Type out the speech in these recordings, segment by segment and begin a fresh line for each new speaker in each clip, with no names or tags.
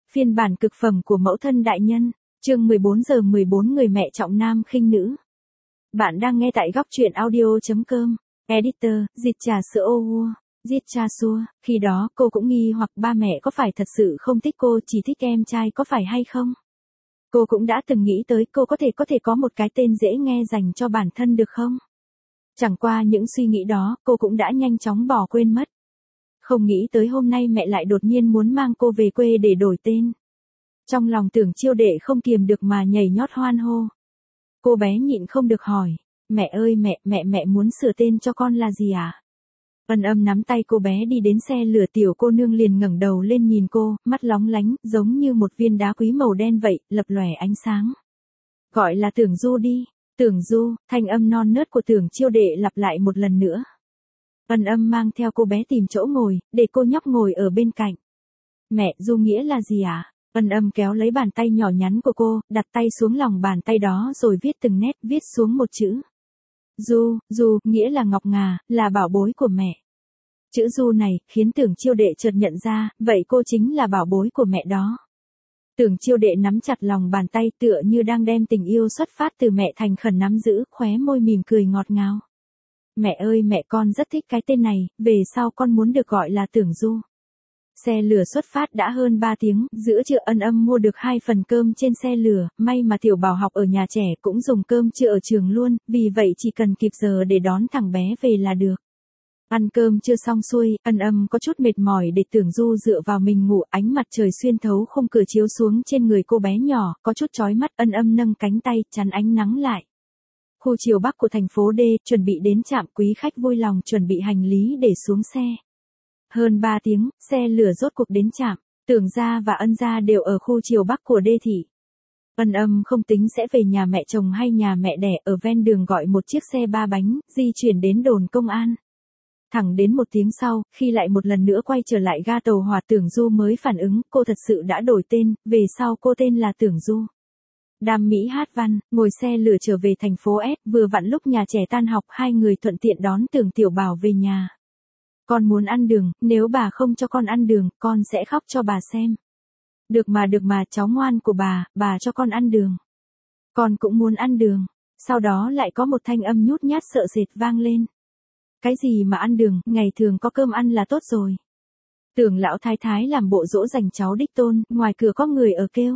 Phiên bản cực phẩm của mẫu thân đại nhân. Chương 14 giờ 14 người mẹ trọng nam khinh nữ. Bạn đang nghe tại góc truyện audio.com. Editor, dịch trà sữa ô vua, giết cha xua. Khi đó cô cũng nghi hoặc ba mẹ có phải thật sự không thích cô, chỉ thích em trai có phải hay không. Cô cũng đã từng nghĩ tới cô có thể có một cái tên dễ nghe dành cho bản thân được không. Chẳng qua những suy nghĩ đó cô cũng đã nhanh chóng bỏ quên mất. Không nghĩ tới hôm nay mẹ lại đột nhiên muốn mang cô về quê để đổi tên. Trong lòng Tưởng Chiêu Đệ không kiềm được mà nhảy nhót hoan hô. Cô bé nhịn không được hỏi, mẹ ơi mẹ muốn sửa tên cho con là gì à? Ân Âm nắm tay cô bé đi đến xe lửa, tiểu cô nương liền ngẩng đầu lên nhìn cô, mắt lóng lánh, giống như một viên đá quý màu đen vậy, lập lòe ánh sáng. Gọi là Tưởng Du đi, Tưởng Du, thanh âm non nớt của Tưởng Chiêu Đệ lặp lại một lần nữa. Ân Âm mang theo cô bé tìm chỗ ngồi, để cô nhóc ngồi ở bên cạnh. Mẹ, Du nghĩa là gì à? Ân Âm kéo lấy bàn tay nhỏ nhắn của cô, đặt tay xuống lòng bàn tay đó rồi viết từng nét, viết xuống một chữ. Du, nghĩa là ngọc ngà, là bảo bối của mẹ. Chữ Du này, khiến Tưởng Chiêu Đệ chợt nhận ra, vậy cô chính là bảo bối của mẹ đó. Tưởng Chiêu Đệ nắm chặt lòng bàn tay tựa như đang đem tình yêu xuất phát từ mẹ thành khẩn nắm giữ, khóe môi mỉm cười ngọt ngào. Mẹ ơi mẹ, con rất thích cái tên này, về sau con muốn được gọi là Tưởng Du. Xe lửa xuất phát đã hơn 3 tiếng, giữa trưa Ân Âm mua được 2 phần cơm trên xe lửa, may mà Tiểu Bảo học ở nhà trẻ cũng dùng cơm trưa ở trường luôn, vì vậy chỉ cần kịp giờ để đón thằng bé về là được. Ăn cơm chưa xong xuôi, Ân Âm có chút mệt mỏi để Tưởng Du dựa vào mình ngủ, ánh mặt trời xuyên thấu khung cửa chiếu xuống trên người cô bé nhỏ, có chút chói mắt. Ân Âm nâng cánh tay, chắn ánh nắng lại. Khu chiều Bắc của thành phố D, chuẩn bị đến trạm, quý khách vui lòng chuẩn bị hành lý để xuống xe. Hơn 3 tiếng, xe lửa rốt cuộc đến trạm, Tưởng gia và Ân gia đều ở khu chiều Bắc của D thị. Ân Âm không tính sẽ về nhà mẹ chồng hay nhà mẹ đẻ, ở ven đường gọi một chiếc xe 3 bánh, di chuyển đến đồn công an. Thẳng đến 1 tiếng sau, khi lại một lần nữa quay trở lại ga tàu hỏa, Tưởng Du mới phản ứng, cô thật sự đã đổi tên, về sau cô tên là Tưởng Du. Đam Mỹ hát văn, ngồi xe lửa trở về thành phố S, vừa vặn lúc nhà trẻ tan học, hai người thuận tiện đón Tưởng Tiểu Bảo về nhà. Con muốn ăn đường, nếu bà không cho con ăn đường, con sẽ khóc cho bà xem. Được mà, cháu ngoan của bà cho con ăn đường. Con cũng muốn ăn đường. Sau đó lại có một thanh âm nhút nhát sợ sệt vang lên. Cái gì mà ăn đường, ngày thường có cơm ăn là tốt rồi. Tưởng lão thái thái làm bộ dỗ dành cháu đích tôn, ngoài cửa có người ở kêu.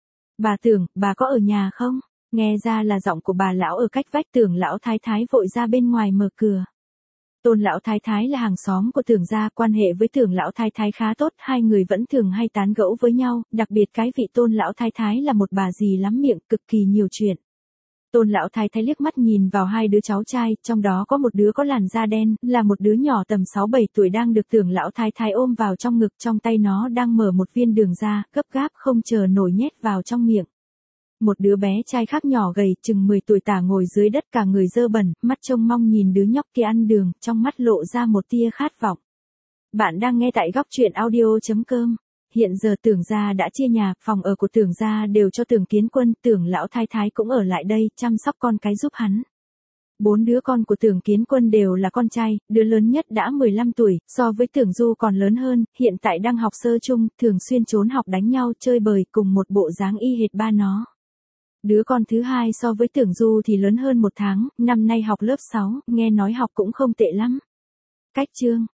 Bà Tưởng, bà có ở nhà không? Nghe ra là giọng của bà lão ở cách vách. Tưởng lão thái thái vội ra bên ngoài mở cửa. Tôn lão thái thái là hàng xóm của Tưởng gia, quan hệ với Tưởng lão thái thái khá tốt, hai người vẫn thường hay tán gẫu với nhau, đặc biệt cái vị Tôn lão thái thái là một bà dì lắm miệng, cực kỳ nhiều chuyện. Tôn lão thái thái liếc mắt nhìn vào hai đứa cháu trai, trong đó có một đứa có làn da đen, là một đứa nhỏ tầm 6-7 tuổi đang được Tưởng lão thái thái ôm vào trong ngực, trong tay nó đang mở một viên đường ra, gấp gáp không chờ nổi nhét vào trong miệng. Một đứa bé trai khác nhỏ gầy, chừng 10 tuổi tả ngồi dưới đất cả người dơ bẩn, mắt trông mong nhìn đứa nhóc kia ăn đường, trong mắt lộ ra một tia khát vọng. Bạn đang nghe tại góc truyện audio.com. Hiện giờ Tưởng gia đã chia nhà, phòng ở của Tưởng gia đều cho Tưởng Kiến Quân, Tưởng lão thái thái cũng ở lại đây, chăm sóc con cái giúp hắn. 4 đứa con của Tưởng Kiến Quân đều là con trai, đứa lớn nhất đã 15 tuổi, so với Tưởng Du còn lớn hơn, hiện tại đang học sơ trung, thường xuyên trốn học đánh nhau, chơi bời, cùng một bộ dáng y hệt ba nó. Đứa con thứ hai so với Tưởng Du thì lớn hơn 1 tháng, năm nay học lớp 6, nghe nói học cũng không tệ lắm. Cách chương,